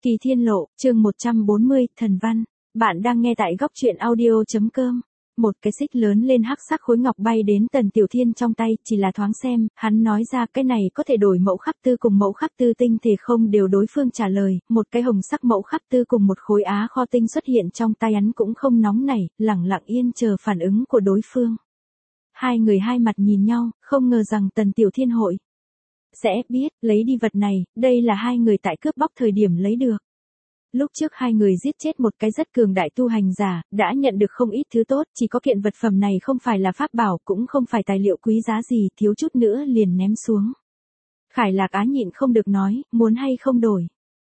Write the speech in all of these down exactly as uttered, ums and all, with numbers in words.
Kỳ Thiên Lộ, chương một trăm bốn mươi, Thần Văn. Bạn đang nghe tại góc truyện audio.com. Một cái xích lớn lên hắc sắc khối ngọc bay đến Tần Tiểu Thiên trong tay, chỉ là thoáng xem, hắn nói ra cái này có thể đổi mẫu khắc tư cùng mẫu khắc tư tinh thể không đều, đối phương trả lời, một cái hồng sắc mẫu khắc tư cùng một khối á kho tinh xuất hiện trong tay hắn cũng không nóng nảy, lẳng lặng yên chờ phản ứng của đối phương. Hai người hai mặt nhìn nhau, không ngờ rằng Tần Tiểu Thiên hội sẽ biết, lấy đi vật này, đây là hai người tại cướp bóc thời điểm lấy được. Lúc trước hai người giết chết một cái rất cường đại tu hành giả, đã nhận được không ít thứ tốt, chỉ có kiện vật phẩm này không phải là pháp bảo, cũng không phải tài liệu quý giá gì, thiếu chút nữa liền ném xuống. Khải Lạc Á nhịn không được nói, muốn hay không đổi?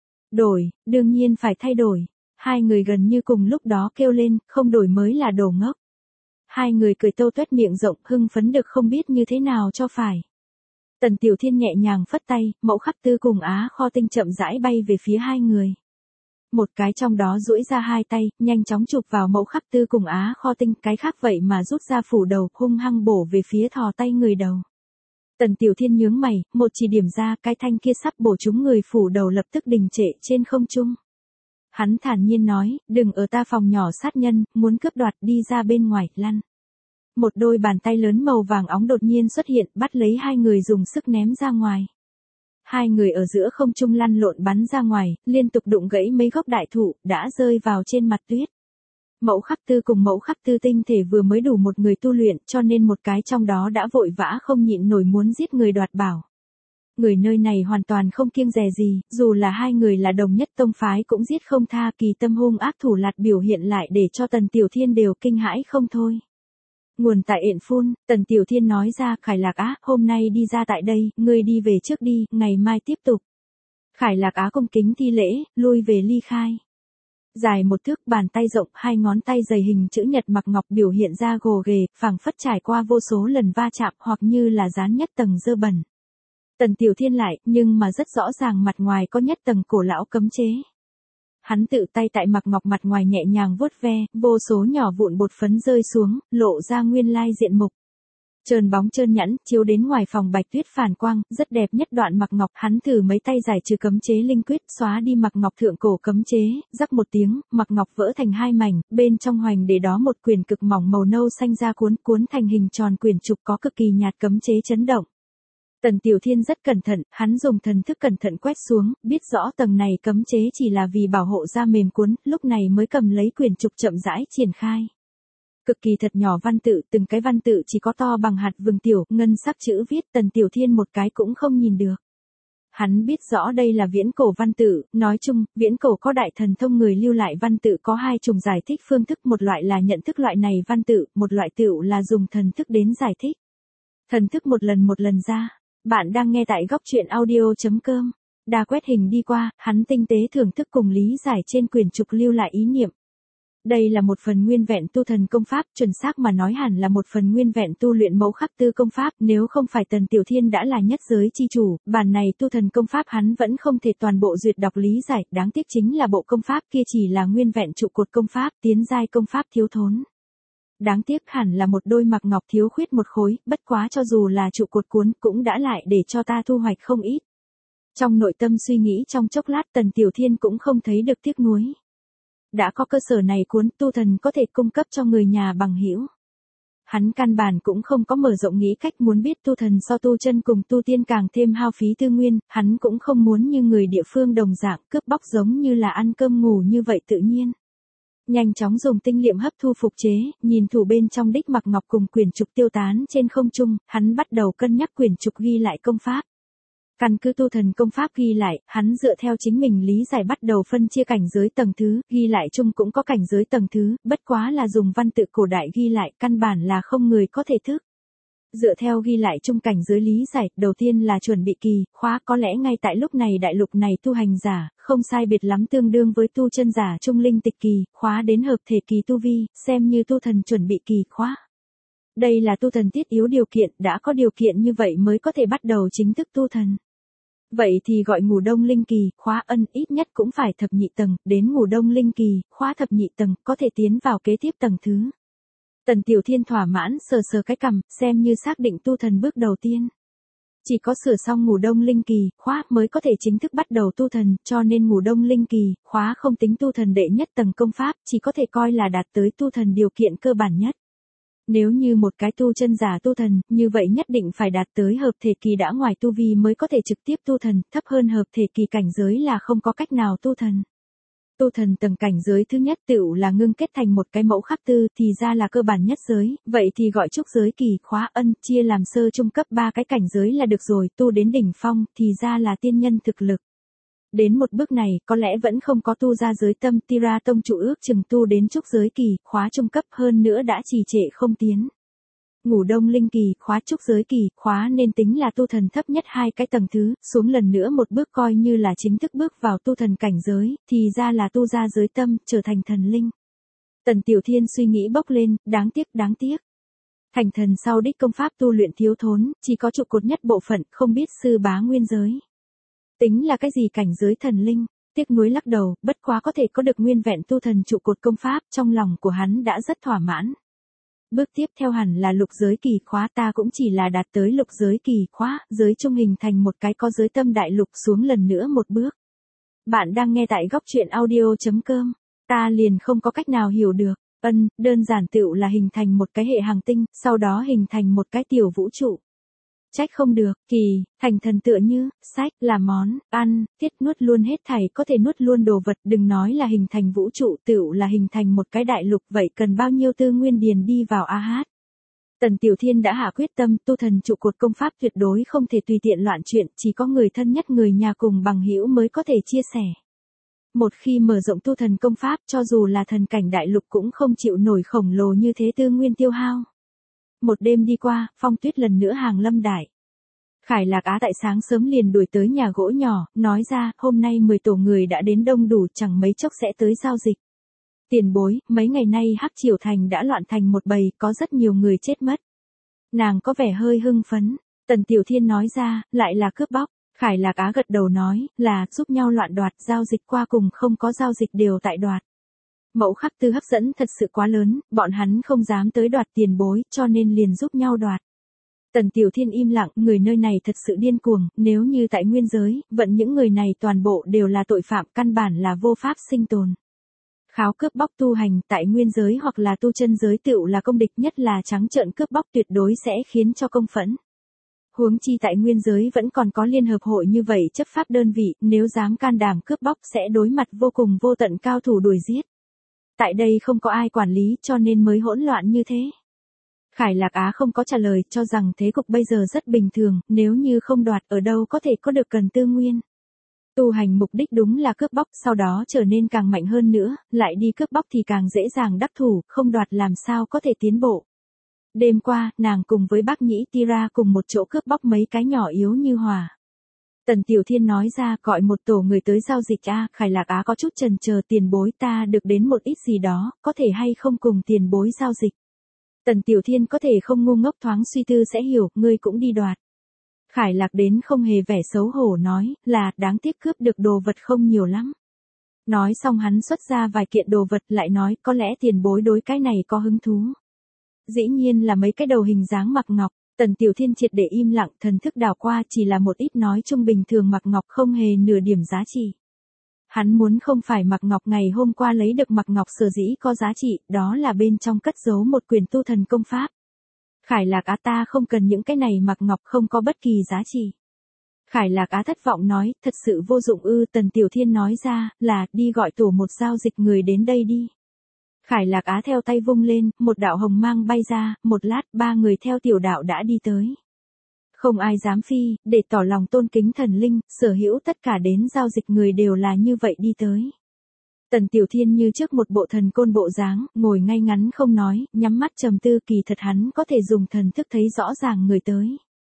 Đổi, đương nhiên phải thay đổi. Hai người gần như cùng lúc đó kêu lên, không đổi mới là đồ ngốc. Hai người cười tâu tuét miệng rộng, hưng phấn được không biết như thế nào cho phải. Tần Tiểu Thiên nhẹ nhàng phất tay, mẫu khắc tư cùng á kho tinh chậm rãi bay về phía hai người. Một cái trong đó duỗi ra hai tay, nhanh chóng chụp vào mẫu khắc tư cùng á kho tinh, cái khác vậy mà rút ra phủ đầu, hung hăng bổ về phía thò tay người đầu. Tần Tiểu Thiên nhướng mày, một chỉ điểm ra, cái thanh kia sắp bổ trúng người phủ đầu lập tức đình trệ trên không trung. Hắn thản nhiên nói, đừng ở ta phòng nhỏ sát nhân, muốn cướp đoạt đi ra bên ngoài, lăn. Một đôi bàn tay lớn màu vàng óng đột nhiên xuất hiện, bắt lấy hai người dùng sức ném ra ngoài. Hai người ở giữa không trung lăn lộn bắn ra ngoài, liên tục đụng gãy mấy gốc đại thụ, đã rơi vào trên mặt tuyết. Mẫu khắc tư cùng mẫu khắc tư tinh thể vừa mới đủ một người tu luyện, cho nên một cái trong đó đã vội vã không nhịn nổi muốn giết người đoạt bảo. Người nơi này hoàn toàn không kiêng dè gì, dù là hai người là đồng nhất tông phái cũng giết không tha, kỳ tâm hung ác thủ lạt biểu hiện lại để cho Tần Tiểu Thiên đều kinh hãi không thôi. Nguồn tại Yện Phun, Tần Tiểu Thiên nói ra, Khải Lạc Á, hôm nay đi ra tại đây, ngươi đi về trước đi, ngày mai tiếp tục. Khải Lạc Á cung kính thi lễ, lui về ly khai. Dài một thước, bàn tay rộng, hai ngón tay dày hình chữ nhật mặc ngọc biểu hiện ra gồ ghề, phảng phất trải qua vô số lần va chạm hoặc như là dán nhất tầng dơ bẩn. Tần Tiểu Thiên lại, nhưng mà rất rõ ràng mặt ngoài có nhất tầng cổ lão cấm chế. Hắn tự tay tại mặc ngọc mặt ngoài nhẹ nhàng vuốt ve, vô số nhỏ vụn bột phấn rơi xuống, lộ ra nguyên lai diện mục. Trơn bóng trơn nhẵn, chiếu đến ngoài phòng bạch tuyết phản quang, rất đẹp nhất đoạn mặc ngọc, hắn thử mấy tay giải trừ cấm chế linh quyết, xóa đi mặc ngọc thượng cổ cấm chế, rắc một tiếng, mặc ngọc vỡ thành hai mảnh, bên trong hoành để đó một quyển cực mỏng màu nâu xanh ra cuốn, cuốn thành hình tròn quyển trục có cực kỳ nhạt cấm chế chấn động. Tần Tiểu Thiên rất cẩn thận, hắn dùng thần thức cẩn thận quét xuống, biết rõ tầng này cấm chế chỉ là vì bảo hộ da mềm cuốn, lúc này mới cầm lấy quyển trục chậm rãi triển khai. Cực kỳ thật nhỏ văn tự, từng cái văn tự chỉ có to bằng hạt vừng tiểu, ngân sắc chữ viết, Tần Tiểu Thiên một cái cũng không nhìn được. Hắn biết rõ đây là viễn cổ văn tự, nói chung, viễn cổ có đại thần thông người lưu lại văn tự có hai chủng giải thích phương thức, một loại là nhận thức loại này văn tự, một loại tựu là dùng thần thức đến giải thích. Thần thức một lần một lần ra. Bạn đang nghe tại góc truyện audio.com. Đa quét hình đi qua, hắn tinh tế thưởng thức cùng lý giải trên quyển trục lưu lại ý niệm. Đây là một phần nguyên vẹn tu thần công pháp, chuẩn xác mà nói hẳn là một phần nguyên vẹn tu luyện mẫu khắc tư công pháp, nếu không phải Tần Tiểu Thiên đã là nhất giới chi chủ, bản này tu thần công pháp hắn vẫn không thể toàn bộ duyệt đọc lý giải, đáng tiếc chính là bộ công pháp kia chỉ là nguyên vẹn trụ cột công pháp, tiến giai công pháp thiếu thốn. Đáng tiếc hẳn là một đôi mặc ngọc thiếu khuyết một khối, bất quá cho dù là trụ cột cuốn cũng đã lại để cho ta thu hoạch không ít. Trong nội tâm suy nghĩ trong chốc lát, Tần Tiểu Thiên cũng không thấy được tiếc nuối. Đã có cơ sở này cuốn, tu thần có thể cung cấp cho người nhà bằng hữu. Hắn căn bản cũng không có mở rộng nghĩ cách muốn biết tu thần so tu chân cùng tu tiên càng thêm hao phí tư nguyên, hắn cũng không muốn như người địa phương đồng dạng cướp bóc giống như là ăn cơm ngủ như vậy tự nhiên. Nhanh chóng dùng tinh liệm hấp thu phục chế, nhìn thủ bên trong đích mặc ngọc cùng quyển trục tiêu tán trên không trung, hắn bắt đầu cân nhắc quyển trục ghi lại công pháp. Căn cứ tu thần công pháp ghi lại, hắn dựa theo chính mình lý giải bắt đầu phân chia cảnh giới tầng thứ, ghi lại chung cũng có cảnh giới tầng thứ, bất quá là dùng văn tự cổ đại ghi lại, căn bản là không người có thể thức. Dựa theo ghi lại chung cảnh giới lý giải, đầu tiên là chuẩn bị kỳ, khóa, có lẽ ngay tại lúc này đại lục này tu hành giả, không sai biệt lắm tương đương với tu chân giả trung linh tịch kỳ, khóa đến hợp thể kỳ tu vi, xem như tu thần chuẩn bị kỳ khóa. Đây là tu thần thiết yếu điều kiện, đã có điều kiện như vậy mới có thể bắt đầu chính thức tu thần. Vậy thì gọi ngủ đông linh kỳ, khóa ân ít nhất cũng phải thập nhị tầng, đến ngủ đông linh kỳ, khóa thập nhị tầng, có thể tiến vào kế tiếp tầng thứ. Tần Tiểu Thiên thỏa mãn sờ sờ cái cằm, xem như xác định tu thần bước đầu tiên. Chỉ có sửa xong ngủ đông linh kỳ, khóa mới có thể chính thức bắt đầu tu thần, cho nên ngủ đông linh kỳ, khóa không tính tu thần đệ nhất tầng công pháp, chỉ có thể coi là đạt tới tu thần điều kiện cơ bản nhất. Nếu như một cái tu chân giả tu thần, như vậy nhất định phải đạt tới hợp thể kỳ đã ngoài tu vi mới có thể trực tiếp tu thần, thấp hơn hợp thể kỳ cảnh giới là không có cách nào tu thần. Tu thần tầng cảnh giới thứ nhất tựu là ngưng kết thành một cái mẫu khắc tư thì ra là cơ bản nhất giới, vậy thì gọi trúc giới kỳ khóa ân chia làm sơ trung cấp ba cái cảnh giới là được rồi, tu đến đỉnh phong thì ra là tiên nhân thực lực. Đến một bước này có lẽ vẫn không có tu ra giới tâm Tira tông chủ ước chừng tu đến trúc giới kỳ khóa trung cấp hơn nữa đã trì trệ không tiến. Ngủ đông linh kỳ, khóa trúc giới kỳ, khóa nên tính là tu thần thấp nhất hai cái tầng thứ, xuống lần nữa một bước coi như là chính thức bước vào tu thần cảnh giới, thì ra là tu ra giới tâm, trở thành thần linh. Tần Tiểu Thiên suy nghĩ bốc lên, đáng tiếc, đáng tiếc. Thành thần sau đích công pháp tu luyện thiếu thốn, chỉ có trụ cột nhất bộ phận, không biết sư bá nguyên giới. Tính là cái gì cảnh giới thần linh, tiếc nuối lắc đầu, bất quá có thể có được nguyên vẹn tu thần trụ cột công pháp, trong lòng của hắn đã rất thỏa mãn. Bước tiếp theo hẳn là lục giới kỳ khóa, ta cũng chỉ là đạt tới lục giới kỳ khóa, giới trung hình thành một cái có giới tâm đại lục xuống lần nữa một bước. Bạn đang nghe tại góc truyện audio.com, ta liền không có cách nào hiểu được, ân, đơn giản tựu là hình thành một cái hệ hành tinh, sau đó hình thành một cái tiểu vũ trụ. Trách không được, kỳ, thành thần tựa như, sách, là món, ăn, tiết nuốt luôn hết thảy có thể nuốt luôn đồ vật, đừng nói là hình thành vũ trụ, tựu là hình thành một cái đại lục, vậy cần bao nhiêu tư nguyên điền đi vào a hát. Tần Tiểu Thiên đã hạ quyết tâm, tu thần trụ cột công pháp tuyệt đối không thể tùy tiện loạn chuyện, chỉ có người thân nhất người nhà cùng bằng hữu mới có thể chia sẻ. Một khi mở rộng tu thần công pháp, cho dù là thần cảnh đại lục cũng không chịu nổi khổng lồ như thế tư nguyên tiêu hao. Một đêm đi qua, phong tuyết lần nữa hàng lâm đại. Khải Lạc Á tại sáng sớm liền đuổi tới nhà gỗ nhỏ, nói ra, hôm nay mười tổ người đã đến đông đủ, chẳng mấy chốc sẽ tới giao dịch. Tiền bối, mấy ngày nay Hắc Triều Thành đã loạn thành một bầy, có rất nhiều người chết mất. Nàng có vẻ hơi hưng phấn, Tần Tiểu Thiên nói ra, lại là cướp bóc. Khải Lạc Á gật đầu nói, là, giúp nhau loạn đoạt, giao dịch qua cùng không có giao dịch đều tại đoạt. Mẫu khắc tư hấp dẫn thật sự quá lớn, bọn hắn không dám tới đoạt tiền bối, cho nên liền giúp nhau đoạt. Tần Tiểu Thiên im lặng, người nơi này thật sự điên cuồng, nếu như tại nguyên giới, vận những người này toàn bộ đều là tội phạm, căn bản là vô pháp sinh tồn. Kháo cướp bóc tu hành tại nguyên giới hoặc là tu chân giới tựu là công địch, nhất là trắng trợn cướp bóc tuyệt đối sẽ khiến cho công phẫn. Huống chi tại nguyên giới vẫn còn có liên hợp hội như vậy chấp pháp đơn vị, nếu dám can đảm cướp bóc sẽ đối mặt vô cùng vô tận cao thủ đuổi giết. Tại đây không có ai quản lý cho nên mới hỗn loạn như thế. Khải Lạc Á không có trả lời, cho rằng thế cục bây giờ rất bình thường, nếu như không đoạt ở đâu có thể có được cần tư nguyên. Tu hành mục đích đúng là cướp bóc, sau đó trở nên càng mạnh hơn nữa, lại đi cướp bóc thì càng dễ dàng đắc thủ, không đoạt làm sao có thể tiến bộ. Đêm qua, nàng cùng với bác nhĩ Tira cùng một chỗ cướp bóc mấy cái nhỏ yếu như hỏa. Tần Tiểu Thiên nói ra, gọi một tổ người tới giao dịch a. Khải Lạc Á có chút chần chờ, tiền bối, ta được đến một ít gì đó, có thể hay không cùng tiền bối giao dịch. Tần Tiểu Thiên có thể không ngu ngốc, thoáng suy tư sẽ hiểu, ngươi cũng đi đoạt. Khải Lạc đến không hề vẻ xấu hổ nói, là, đáng tiếc cướp được đồ vật không nhiều lắm. Nói xong hắn xuất ra vài kiện đồ vật lại nói, có lẽ tiền bối đối cái này có hứng thú. Dĩ nhiên là mấy cái đầu hình dáng mặc ngọc. Tần Tiểu Thiên triệt để im lặng, thần thức đảo qua chỉ là một ít nói chung bình thường mặc ngọc, không hề nửa điểm giá trị. Hắn muốn không phải mặc ngọc ngày hôm qua lấy được mặc ngọc sở dĩ có giá trị, đó là bên trong cất giấu một quyển tu thần công pháp. Khải Lạc Á, ta không cần những cái này mặc ngọc, không có bất kỳ giá trị. Khải Lạc Á thất vọng nói, thật sự vô dụng ư. Tần Tiểu Thiên nói ra, là, đi gọi tổ một giao dịch người đến đây đi. Khải Lạc Á theo tay vung lên, một đạo hồng mang bay ra, một lát ba người theo tiểu đạo đã đi tới. Không ai dám phi, để tỏ lòng tôn kính thần linh, sở hữu tất cả đến giao dịch người đều là như vậy đi tới. Tần Tiểu Thiên như trước một bộ thần côn bộ dáng, ngồi ngay ngắn không nói, nhắm mắt trầm tư, kỳ thật hắn có thể dùng thần thức thấy rõ ràng người tới.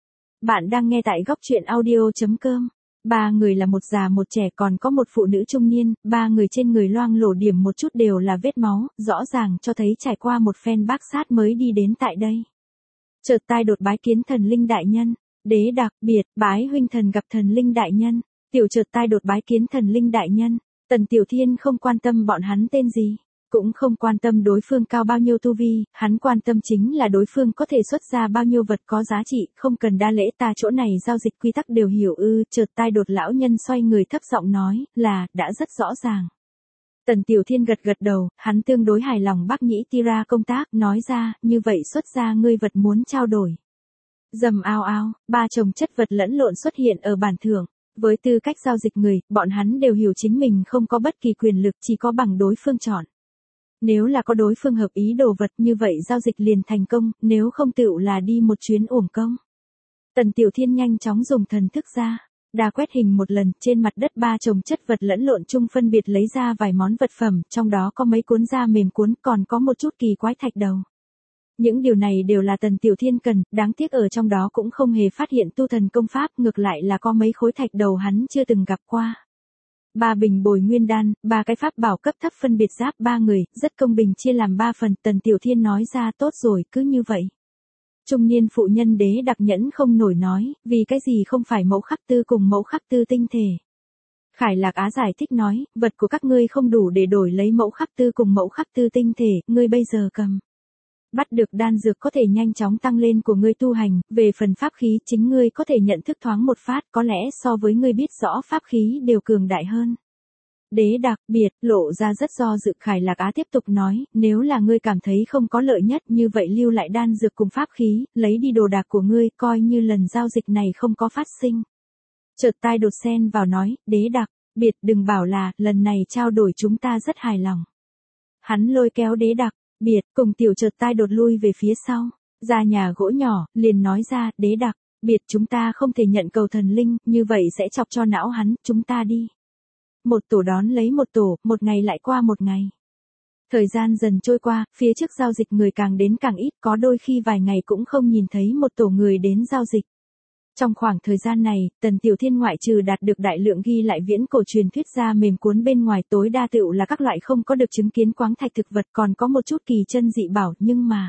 Bạn đang nghe tại góc truyện audio.com. Ba người là một già một trẻ, còn có một phụ nữ trung niên, ba người trên người loang lổ điểm một chút đều là vết máu, rõ ràng cho thấy trải qua một phen bác sát mới đi đến tại đây. Chợt tai đột bái kiến thần linh đại nhân, đế đặc biệt, bái huynh thần gặp thần linh đại nhân, tiểu chợt tai đột bái kiến thần linh đại nhân. Tần Tiểu Thiên không quan tâm bọn hắn tên gì, Cũng không quan tâm đối phương cao bao nhiêu tu vi, hắn quan tâm chính là đối phương có thể xuất ra bao nhiêu vật có giá trị, không cần đa lễ, ta chỗ này giao dịch quy tắc đều hiểu ư, chợt tai đột lão nhân xoay người thấp giọng nói, là, đã rất rõ ràng. Tần Tiểu Thiên gật gật đầu, hắn tương đối hài lòng bác nhĩ Tira công tác, nói ra, như vậy xuất ra ngươi vật muốn trao đổi. Dầm ao ao, ba chồng chất vật lẫn lộn xuất hiện ở bản thưởng. Với tư cách giao dịch người, bọn hắn đều hiểu chính mình không có bất kỳ quyền lực, chỉ có bằng đối phương chọn. Nếu là có đối phương hợp ý đồ vật như vậy giao dịch liền thành công, nếu không tựu là đi một chuyến uổng công. Tần Tiểu Thiên nhanh chóng dùng thần thức ra, đà quét hình một lần, trên mặt đất ba chồng chất vật lẫn lộn chung phân biệt lấy ra vài món vật phẩm, trong đó có mấy cuốn da mềm cuốn, còn có một chút kỳ quái thạch đầu. Những điều này đều là Tần Tiểu Thiên cần, đáng tiếc ở trong đó cũng không hề phát hiện tu thần công pháp, ngược lại là có mấy khối thạch đầu hắn chưa từng gặp qua. Ba bình bồi nguyên đan, ba cái pháp bảo cấp thấp phân biệt giáp ba người, rất công bình chia làm ba phần, Tần Tiểu Thiên nói ra tốt rồi, cứ như vậy. Trung niên phụ nhân đế đặc nhẫn không nổi nói, vì cái gì không phải mẫu khắc tư cùng mẫu khắc tư tinh thể. Khải Lạc Á giải thích nói, vật của các ngươi không đủ để đổi lấy mẫu khắc tư cùng mẫu khắc tư tinh thể, ngươi bây giờ cầm. Bắt được đan dược có thể nhanh chóng tăng lên của ngươi tu hành, về phần pháp khí chính ngươi có thể nhận thức thoáng một phát, có lẽ so với ngươi biết rõ pháp khí đều cường đại hơn. Đế đặc biệt, lộ ra rất do dự. Khải Lạc Á tiếp tục nói, nếu là ngươi cảm thấy không có lợi nhất như vậy lưu lại đan dược cùng pháp khí, lấy đi đồ đạc của ngươi, coi như lần giao dịch này không có phát sinh. Chợt tai đột xen vào nói, đế đặc biệt, đừng bảo là, lần này trao đổi chúng ta rất hài lòng. Hắn lôi kéo đế đặc biệt, cùng tiểu chợt tai đột lui về phía sau, ra nhà gỗ nhỏ, liền nói ra, đế đặc biệt, chúng ta không thể nhận cầu thần linh, như vậy sẽ chọc cho não hắn, chúng ta đi. Một tổ đón lấy một tổ, một ngày lại qua một ngày. Thời gian dần trôi qua, phía trước giao dịch người càng đến càng ít, có đôi khi vài ngày cũng không nhìn thấy một tổ người đến giao dịch. Trong khoảng thời gian này, Tần Tiểu Thiên ngoại trừ đạt được đại lượng ghi lại viễn cổ truyền thuyết ra mềm cuốn bên ngoài, tối đa tựu là các loại không có được chứng kiến quáng thạch thực vật, còn có một chút kỳ chân dị bảo, nhưng mà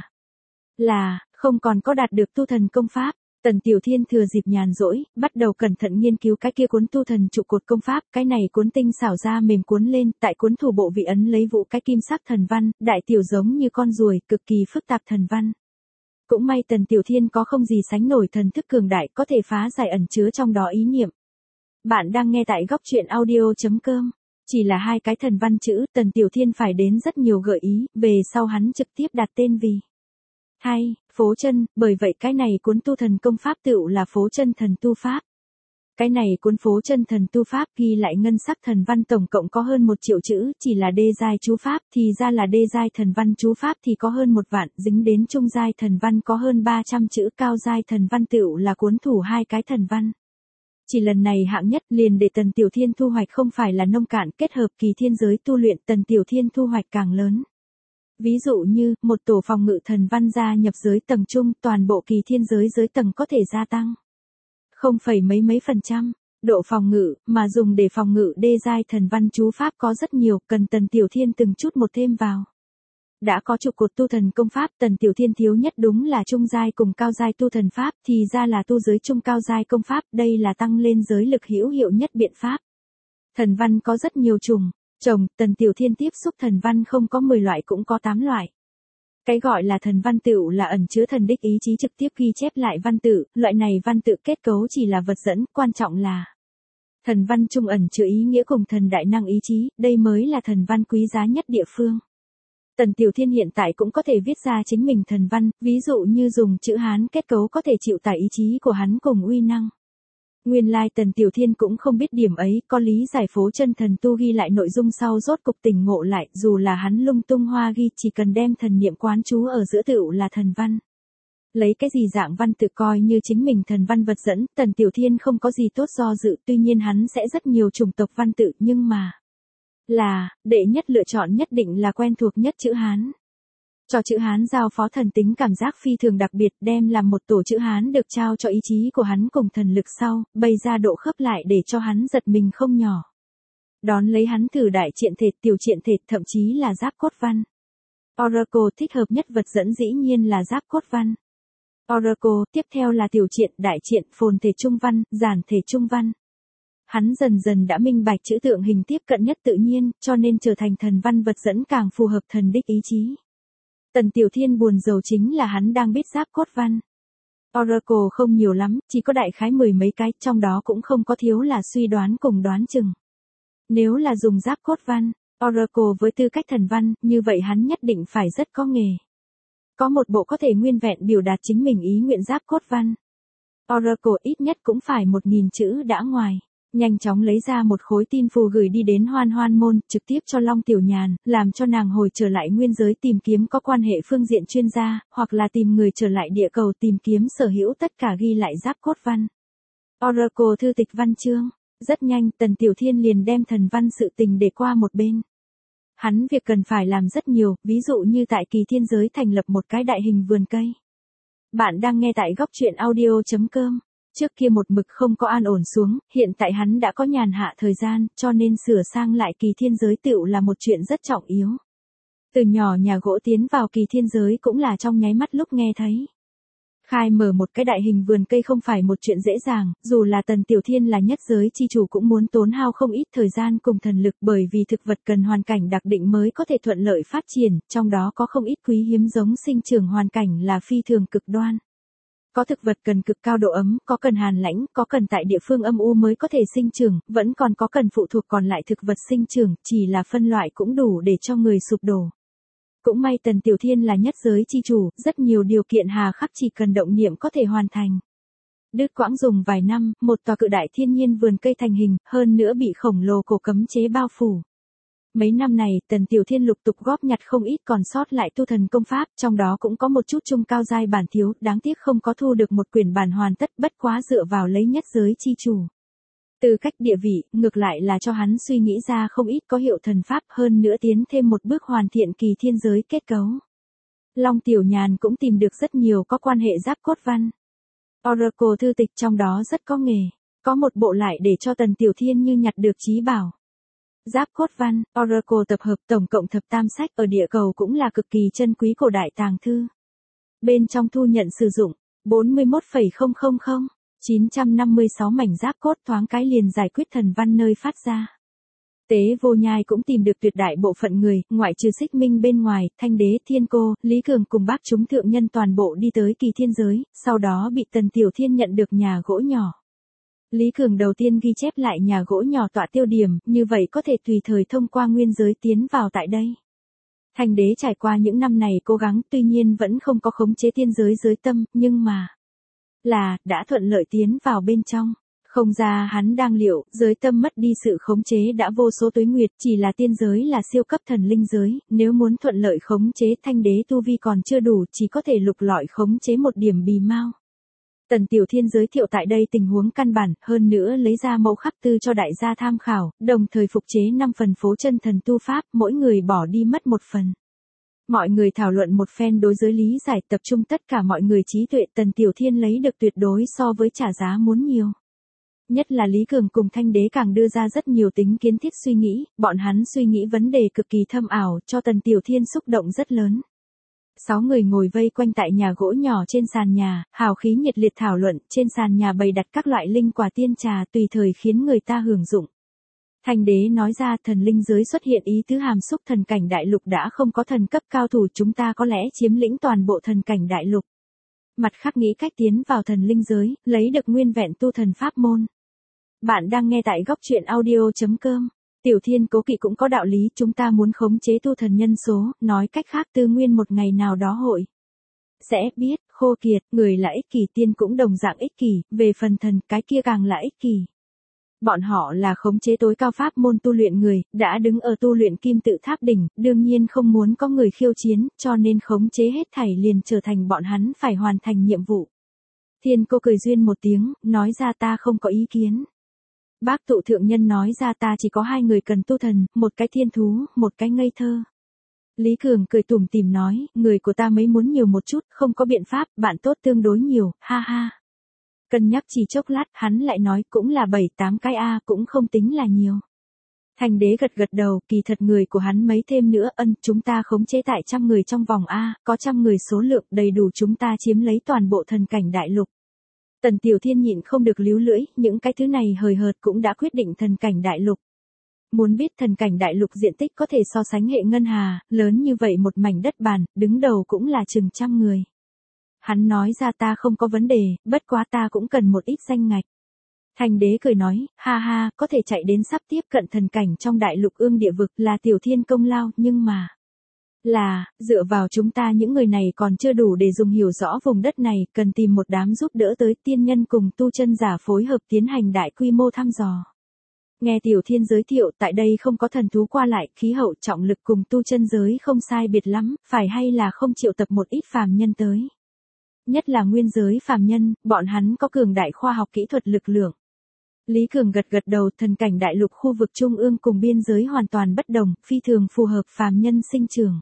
là không còn có đạt được tu thần công pháp. Tần Tiểu Thiên thừa dịp nhàn rỗi, bắt đầu cẩn thận nghiên cứu cái kia cuốn tu thần trụ cột công pháp, cái này cuốn tinh xảo ra mềm cuốn lên, tại cuốn thủ bộ vị ấn lấy vụ cái kim sắc thần văn, đại tiểu giống như con ruồi, cực kỳ phức tạp thần văn. Cũng may Tần Tiểu Thiên có không gì sánh nổi thần thức cường đại, có thể phá giải ẩn chứa trong đó ý niệm. Bạn đang nghe tại góc truyện audio chấm com. Chỉ là hai cái thần văn chữ, Tần Tiểu Thiên phải đến rất nhiều gợi ý, về sau hắn trực tiếp đặt tên vì hay, phố chân, bởi vậy cái này cuốn tu thần công pháp tựu là phố chân thần tu pháp. Cái này cuốn phố chân thần tu pháp ghi lại ngân sắc thần văn tổng cộng có hơn một triệu chữ, chỉ là đê giai chú pháp thì ra là đê giai thần văn chú pháp thì có hơn một vạn, dính đến trung giai thần văn có hơn ba trăm chữ, cao giai thần văn tựu là cuốn thủ hai cái thần văn. Chỉ lần này hạng nhất liền để Tần Tiểu Thiên thu hoạch không phải là nông cạn, kết hợp kỳ thiên giới tu luyện, Tần Tiểu Thiên thu hoạch càng lớn. Ví dụ như, một tổ phòng ngự thần văn gia nhập giới tầng trung, toàn bộ kỳ thiên giới giới tầng có thể gia tăng không phẩy mấy mấy phần trăm độ phòng ngự, mà dùng để phòng ngự đê giai thần văn chú pháp có rất nhiều, cần Tần Tiểu Thiên từng chút một thêm vào. Đã có trụ cột tu thần công pháp, Tần Tiểu Thiên thiếu nhất đúng là trung giai cùng cao giai tu thần pháp, thì ra là tu giới trung cao giai công pháp, đây là tăng lên giới lực hữu hiệu nhất biện pháp. Thần văn có rất nhiều chủng, chồng, Tần Tiểu Thiên tiếp xúc thần văn không có mười loại cũng có tám loại. Cái gọi là thần văn tựu là ẩn chứa thần đích ý chí trực tiếp ghi chép lại văn tự, loại này văn tự kết cấu chỉ là vật dẫn, quan trọng là thần văn trung ẩn chứa ý nghĩa cùng thần đại năng ý chí, đây mới là thần văn quý giá nhất địa phương. Tần Tiểu Thiên hiện tại cũng có thể viết ra chính mình thần văn, ví dụ như dùng chữ Hán kết cấu có thể chịu tải ý chí của hắn cùng uy năng. Nguyên lai Tần Tiểu Thiên cũng không biết điểm ấy, có lý giải phố chân thần tu ghi lại nội dung sau rốt cục tỉnh ngộ lại, dù là hắn lung tung hoa ghi, chỉ cần đem thần niệm quán chú ở giữa tựu là thần văn. Lấy cái gì dạng văn tự coi như chính mình thần văn vật dẫn, Tần Tiểu Thiên không có gì tốt do dự, tuy nhiên hắn sẽ rất nhiều chủng tộc văn tự, nhưng mà là, đệ nhất lựa chọn nhất định là quen thuộc nhất chữ Hán. Cho chữ Hán giao phó thần tính cảm giác phi thường đặc biệt, đem làm một tổ chữ Hán được trao cho ý chí của hắn cùng thần lực sau, bày ra độ khớp lại để cho hắn giật mình không nhỏ. Đón lấy hắn thử đại triện thệt, tiểu triện thệt, thậm chí là giáp cốt văn. Oracle thích hợp nhất vật dẫn dĩ nhiên là giáp cốt văn. Oracle, tiếp theo là tiểu triện, đại triện, phồn thể trung văn, giản thể trung văn. Hắn dần dần đã minh bạch chữ tượng hình tiếp cận nhất tự nhiên, cho nên trở thành thần văn vật dẫn càng phù hợp thần đích ý chí. Tần Tiểu Thiên buồn rầu chính là hắn đang biết giáp cốt văn. Oracle không nhiều lắm, chỉ có đại khái mười mấy cái, trong đó cũng không có thiếu là suy đoán cùng đoán chừng. Nếu là dùng giáp cốt văn, Oracle với tư cách thần văn, như vậy hắn nhất định phải rất có nghề. Có một bộ có thể nguyên vẹn biểu đạt chính mình ý nguyện giáp cốt văn. Oracle ít nhất cũng phải một nghìn chữ đã ngoài. Nhanh chóng lấy ra một khối tin phù gửi đi đến Hoan Hoan môn, trực tiếp cho Long Tiểu Nhàn, làm cho nàng hồi trở lại nguyên giới tìm kiếm có quan hệ phương diện chuyên gia, hoặc là tìm người trở lại địa cầu tìm kiếm sở hữu tất cả ghi lại giáp cốt văn. Oracle thư tịch văn chương. Rất nhanh, Tần Tiểu Thiên liền đem thần văn sự tình để qua một bên. Hắn việc cần phải làm rất nhiều, ví dụ như tại kỳ thiên giới thành lập một cái đại hình vườn cây. Bạn đang nghe tại góc truyện audio.com. Trước kia một mực không có an ổn xuống, hiện tại hắn đã có nhàn hạ thời gian, cho nên sửa sang lại kỳ thiên giới tựu là một chuyện rất trọng yếu. Từ nhỏ nhà gỗ tiến vào kỳ thiên giới cũng là trong nháy mắt lúc nghe thấy. Khai mở một cái đại hình vườn cây không phải một chuyện dễ dàng, dù là Tần Tiểu Thiên là nhất giới chi chủ cũng muốn tốn hao không ít thời gian cùng thần lực bởi vì thực vật cần hoàn cảnh đặc định mới có thể thuận lợi phát triển, trong đó có không ít quý hiếm giống sinh trưởng hoàn cảnh là phi thường cực đoan. Có thực vật cần cực cao độ ấm, có cần hàn lãnh, có cần tại địa phương âm u mới có thể sinh trưởng, vẫn còn có cần phụ thuộc còn lại thực vật sinh trưởng, chỉ là phân loại cũng đủ để cho người sụp đổ. Cũng may Tần Tiểu Thiên là nhất giới chi chủ, rất nhiều điều kiện hà khắc chỉ cần động niệm có thể hoàn thành. Đứt quãng dùng vài năm, một tòa cự đại thiên nhiên vườn cây thành hình, hơn nữa bị khổng lồ cổ cấm chế bao phủ. Mấy năm này, Tần Tiểu Thiên lục tục góp nhặt không ít còn sót lại tu thần công pháp, trong đó cũng có một chút trung cao giai bản thiếu, đáng tiếc không có thu được một quyển bản hoàn tất, bất quá dựa vào lấy nhất giới chi chủ. Từ cách địa vị, ngược lại là cho hắn suy nghĩ ra không ít có hiệu thần pháp, hơn nữa tiến thêm một bước hoàn thiện kỳ thiên giới kết cấu. Long Tiểu Nhàn cũng tìm được rất nhiều có quan hệ giáp cốt văn. Oracle thư tịch trong đó rất có nghề, có một bộ lại để cho Tần Tiểu Thiên như nhặt được chí bảo. Giáp cốt văn, Oracle tập hợp tổng cộng thập tam sách ở địa cầu cũng là cực kỳ chân quý cổ đại tàng thư. Bên trong thu nhận sử dụng, bốn mươi mốt phẩy không không không, chín trăm năm mươi sáu mảnh giáp cốt thoáng cái liền giải quyết thần văn nơi phát ra. Tế Vô Nhai cũng tìm được tuyệt đại bộ phận người, ngoại trừ Xích Minh bên ngoài, Thanh Đế, Thiên Cô, Lý Cường cùng bác chúng thượng nhân toàn bộ đi tới kỳ thiên giới, sau đó bị Tần Tiểu Thiên nhận được nhà gỗ nhỏ. Lý Cường đầu tiên ghi chép lại nhà gỗ nhỏ tọa tiêu điểm, như vậy có thể tùy thời thông qua nguyên giới tiến vào tại đây. Thanh Đế trải qua những năm này cố gắng tuy nhiên vẫn không có khống chế tiên giới giới tâm, nhưng mà là, đã thuận lợi tiến vào bên trong. Không ra hắn đang liệu, giới tâm mất đi sự khống chế đã vô số tuế nguyệt, chỉ là tiên giới là siêu cấp thần linh giới, nếu muốn thuận lợi khống chế Thanh Đế tu vi còn chưa đủ, chỉ có thể lục lọi khống chế một điểm bì mau. Tần Tiểu Thiên giới thiệu tại đây tình huống căn bản, hơn nữa lấy ra mẫu khắc tư cho đại gia tham khảo, đồng thời phục chế năm phần phố chân thần tu pháp, mỗi người bỏ đi mất một phần. Mọi người thảo luận một phen đối giới lý giải, tập trung tất cả mọi người trí tuệ, Tần Tiểu Thiên lấy được tuyệt đối so với trả giá muốn nhiều. Nhất là Lý Cường cùng Thanh Đế càng đưa ra rất nhiều tính kiến thiết suy nghĩ, bọn hắn suy nghĩ vấn đề cực kỳ thâm ảo, cho Tần Tiểu Thiên xúc động rất lớn. Sáu người ngồi vây quanh tại nhà gỗ nhỏ trên sàn nhà, hào khí nhiệt liệt thảo luận, trên sàn nhà bày đặt các loại linh quả tiên trà tùy thời khiến người ta hưởng dụng. Thanh Đế nói ra thần linh giới xuất hiện ý tứ hàm xúc thần cảnh đại lục đã không có thần cấp cao thủ, chúng ta có lẽ chiếm lĩnh toàn bộ thần cảnh đại lục. Mặt khác nghĩ cách tiến vào thần linh giới, lấy được nguyên vẹn tu thần pháp môn. Bạn đang nghe tại góc truyện audio.com. Tiểu Thiên cố kỵ cũng có đạo lý, chúng ta muốn khống chế tu thần nhân số, nói cách khác tư nguyên một ngày nào đó hội sẽ biết, khô kiệt, người là ích kỷ, tiên cũng đồng dạng ích kỷ, về phần thần, cái kia càng là ích kỷ. Bọn họ là khống chế tối cao pháp môn tu luyện người, đã đứng ở tu luyện kim tự tháp đỉnh, đương nhiên không muốn có người khiêu chiến, cho nên khống chế hết thảy liền trở thành bọn hắn phải hoàn thành nhiệm vụ. Thiên cô cười duyên một tiếng, nói ra ta không có ý kiến. Bác tụ thượng nhân nói ra ta chỉ có hai người cần tu thần, một cái thiên thú, một cái ngây thơ. Lý Cường cười tủm tỉm nói, người của ta mấy muốn nhiều một chút, không có biện pháp, bạn tốt tương đối nhiều, ha ha. Cân nhắc chỉ chốc lát, hắn lại nói cũng là bảy tám cái A, cũng không tính là nhiều. Thanh Đế gật gật đầu, kỳ thật người của hắn mấy thêm nữa, ân, chúng ta khống chế tại trăm người trong vòng A, có trăm người số lượng đầy đủ chúng ta chiếm lấy toàn bộ thần cảnh đại lục. Tần Tiểu Thiên nhịn không được líu lưỡi, những cái thứ này hời hợt cũng đã quyết định thần cảnh đại lục. Muốn biết thần cảnh đại lục diện tích có thể so sánh hệ ngân hà, lớn như vậy một mảnh đất bàn, đứng đầu cũng là chừng trăm người. Hắn nói ra ta không có vấn đề, bất quá ta cũng cần một ít danh ngạch. Thành đế cười nói, ha ha, có thể chạy đến sắp tiếp cận thần cảnh trong đại lục ương địa vực là Tiểu Thiên công lao, nhưng mà... Là, dựa vào chúng ta những người này còn chưa đủ để dùng hiểu rõ vùng đất này, cần tìm một đám giúp đỡ tới tiên nhân cùng tu chân giả phối hợp tiến hành đại quy mô thăm dò. Nghe Tiểu Thiên giới thiệu, tại đây không có thần thú qua lại, khí hậu trọng lực cùng tu chân giới không sai biệt lắm, phải hay là không triệu tập một ít phàm nhân tới. Nhất là nguyên giới phàm nhân, bọn hắn có cường đại khoa học kỹ thuật lực lượng. Lý Cường gật gật đầu, thần cảnh đại lục khu vực trung ương cùng biên giới hoàn toàn bất đồng, phi thường phù hợp phàm nhân sinh trưởng.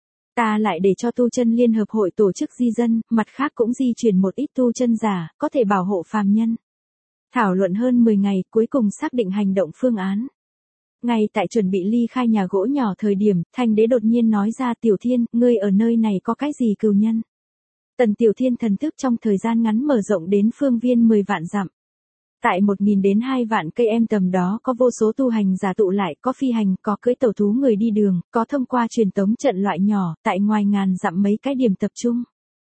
Ta lại để cho tu chân liên hợp hội tổ chức di dân, mặt khác cũng di chuyển một ít tu chân giả, có thể bảo hộ phàm nhân. Thảo luận hơn mười ngày, cuối cùng xác định hành động phương án. Ngay tại chuẩn bị ly khai nhà gỗ nhỏ thời điểm, Thành đế đột nhiên nói ra Tiểu Thiên, ngươi ở nơi này có cái gì cừu nhân? Tần Tiểu Thiên thần thức trong thời gian ngắn mở rộng đến phương viên mười vạn dặm. Tại một nghìn đến hai vạn cây em tầm đó có vô số tu hành giả tụ lại, có phi hành, có cưỡi tàu thú người đi đường, có thông qua truyền tống trận loại nhỏ, tại ngoài ngàn dặm mấy cái điểm tập trung.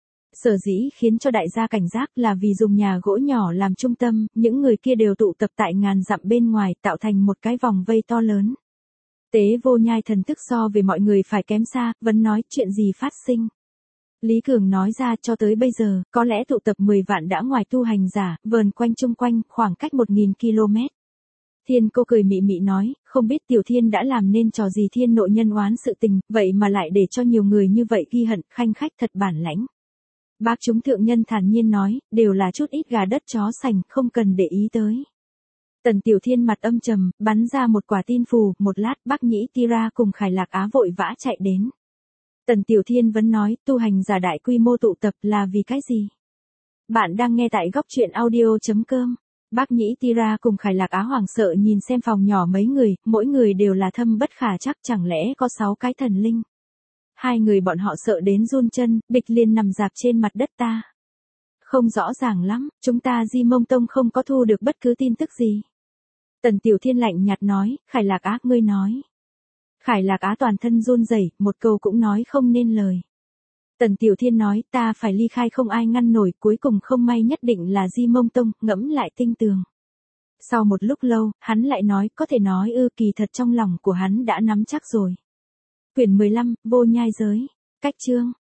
Sở dĩ khiến cho đại gia cảnh giác là vì dùng nhà gỗ nhỏ làm trung tâm, những người kia đều tụ tập tại ngàn dặm bên ngoài tạo thành một cái vòng vây to lớn. Tế Vô Nhai thần thức so về mọi người phải kém xa, vẫn nói chuyện gì phát sinh. Lý Cường nói ra cho tới bây giờ, có lẽ tụ tập mười vạn đã ngoài tu hành giả, vờn quanh chung quanh, khoảng cách một nghìn ki lô mét. Thiên cô cười mị mị nói, không biết Tiểu Thiên đã làm nên trò gì thiên nội nhân oán sự tình, vậy mà lại để cho nhiều người như vậy ghi hận, khanh khách thật bản lãnh. Bác chúng thượng nhân thản nhiên nói, đều là chút ít gà đất chó sành, không cần để ý tới. Tần Tiểu Thiên mặt âm trầm, bắn ra một quả tin phù, một lát Bác Nhĩ Tira cùng Khải Lạc Á vội vã chạy đến. Tần Tiểu Thiên vẫn nói, tu hành giả đại quy mô tụ tập là vì cái gì? Bạn đang nghe tại góc truyện audio chấm com. Bác Nhĩ Tira cùng Khải Lạc Á hoảng sợ nhìn xem phòng nhỏ mấy người, mỗi người đều là thâm bất khả chắc, chẳng lẽ có sáu cái thần linh. Hai người bọn họ sợ đến run chân, bịch liền nằm dạp trên mặt đất ta. Không rõ ràng lắm, chúng ta Di Mông Tông không có thu được bất cứ tin tức gì. Tần Tiểu Thiên lạnh nhạt nói, Khải Lạc Á, ngươi nói. Khải Lạc Á toàn thân run rẩy, một câu cũng nói không nên lời. Tần Tiểu Thiên nói, ta phải ly khai không ai ngăn nổi, cuối cùng không may nhất định là Di Mông Tông, ngẫm lại tinh tường. Sau một lúc lâu, hắn lại nói, có thể nói ư, kỳ thật trong lòng của hắn đã nắm chắc rồi. Quyển mười lăm, Vô Nhai Giới. Cách chương.